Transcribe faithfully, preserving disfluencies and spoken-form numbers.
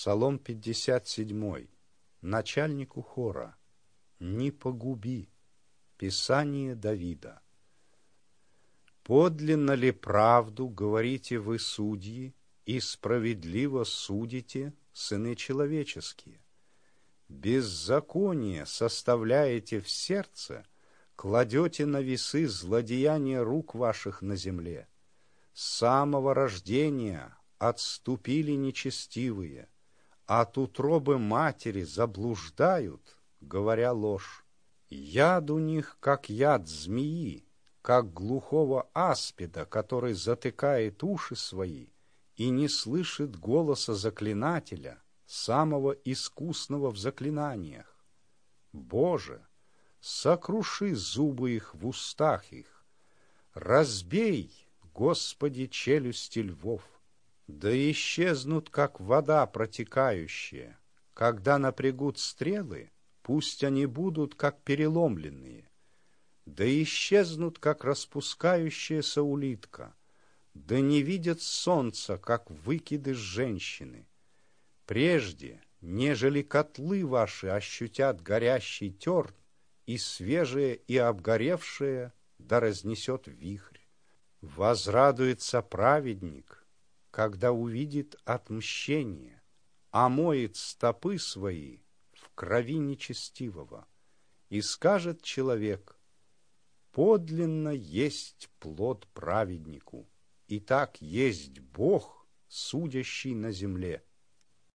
Псалом пятьдесят семь. Начальнику хора. Не погуби. Писание Давида. Подлинно ли правду говорите вы, судьи, и справедливо судите, сыны человеческие? Беззаконие составляете в сердце, кладете на весы злодеяния рук ваших на земле. С самого рождения отступили нечестивые, от утробы матери заблуждают, говоря ложь. Яд у них, как яд змеи, как глухого аспида, который затыкает уши свои и не слышит голоса заклинателя, самого искусного в заклинаниях. Боже, сокруши зубы их в устах их, разбей, Господи, челюсти львов. Да исчезнут, как вода протекающая. Когда напрягут стрелы, пусть они будут, как переломленные. Да исчезнут, как распускающаяся улитка. Да не видят солнца, как выкидыш женщины. Прежде, нежели котлы ваши ощутят горящий терн, и свежее, и обгоревшее, да разнесет вихрь. Возрадуется праведник, когда увидит отмщение, омоет стопы свои в крови нечестивого, и скажет человек: подлинно есть плод праведнику, и так есть Бог, судящий на земле.